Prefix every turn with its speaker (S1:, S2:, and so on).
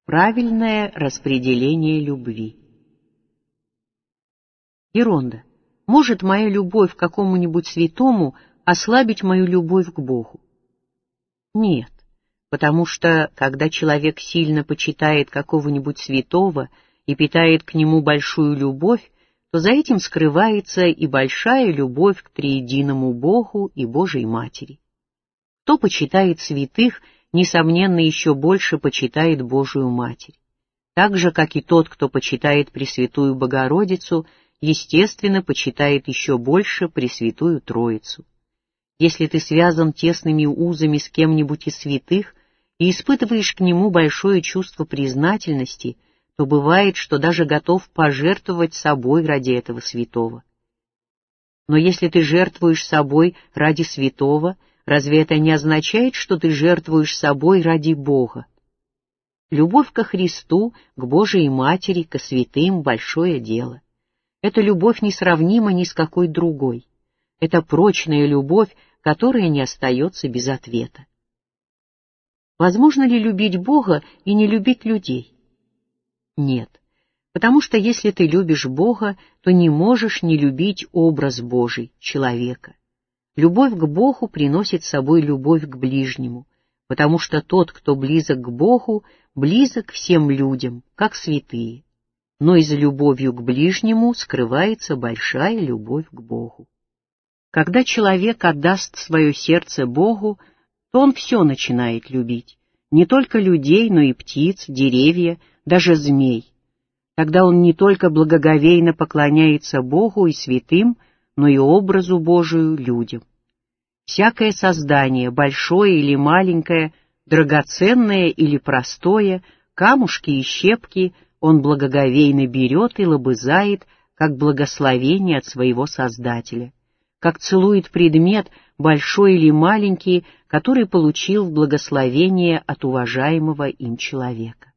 S1: Правильное распределение любви. Еронда. Может моя любовь к какому-нибудь святому ослабить мою любовь к Богу? Нет, потому что, когда человек сильно почитает какого-нибудь святого и питает к нему большую любовь, то за этим скрывается и большая любовь к триединому Богу и Божией Матери. Кто почитает святых, несомненно, еще больше почитает Божию Матерь. Так же, как и тот, кто почитает Пресвятую Богородицу, естественно, почитает еще больше Пресвятую Троицу. Если ты связан тесными узами с кем-нибудь из святых и испытываешь к нему большое чувство признательности, то бывает, что даже готов пожертвовать собой ради этого святого. Но если ты жертвуешь собой ради святого, разве это не означает, что ты жертвуешь собой ради Бога? Любовь ко Христу, к Божией Матери, ко святым — большое дело. Эта любовь несравнима ни с какой другой. Это прочная любовь, которая не остается без ответа. Возможно ли любить Бога и не любить людей? Нет, потому что если ты любишь Бога, то не можешь не любить образ Божий, человека. Любовь к Богу приносит с собой любовь к ближнему, потому что тот, кто близок к Богу, близок всем людям, как святые. Но и за любовью к ближнему скрывается большая любовь к Богу. Когда человек отдаст свое сердце Богу, то он все начинает любить, не только людей, но и птиц, деревья, даже змей. Тогда он не только благоговейно поклоняется Богу и святым, но и образу Божию людям. Всякое создание, большое или маленькое, драгоценное или простое, камушки и щепки он благоговейно берет и лобызает, как благословение от своего Создателя, как целует предмет, большой или маленький, который получил в благословение от уважаемого им человека.